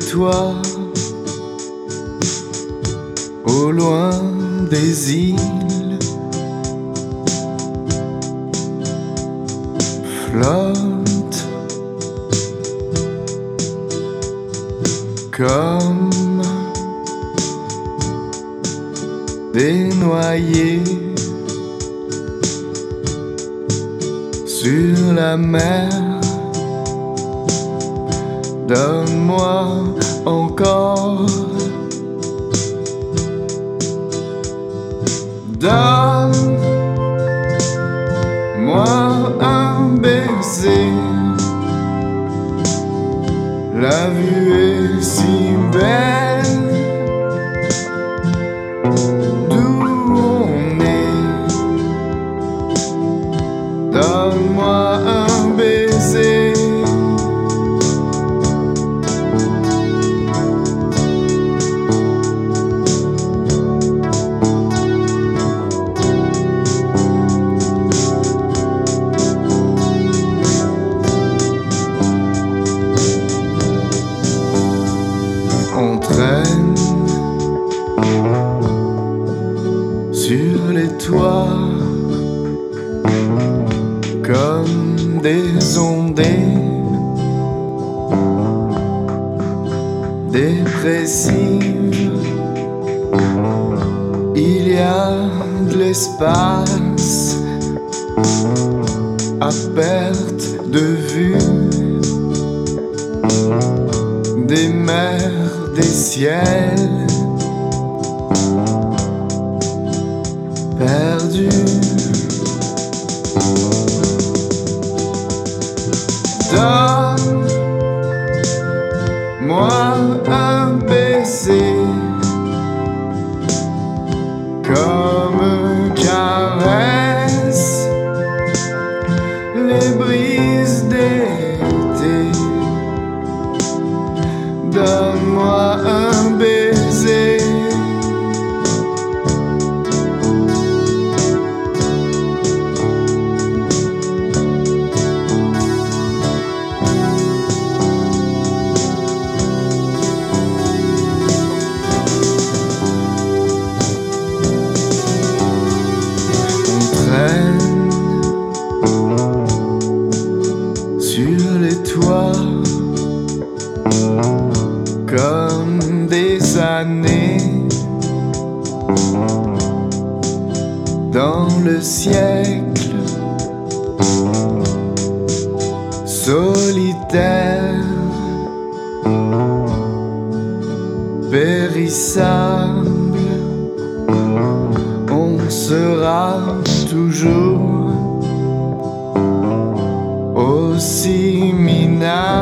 toi, au loin des îles, flotte comme des noyés sur la mer. Donne-moi encore, donne-moi un baiser. La vue est si belle d'où on est. Donne-moi un baiser. On traîne sur les toits comme des ondées dépressives. Il y a de l'espace à perte de vue, des mers, des ciels perdus. Donne-moi un baiser comme caresse les brises d'été. Donne-moi un baiser. On traîne sur les toits comme des années dans le siècle, solitaire, périssable. On sera toujours aussi minable.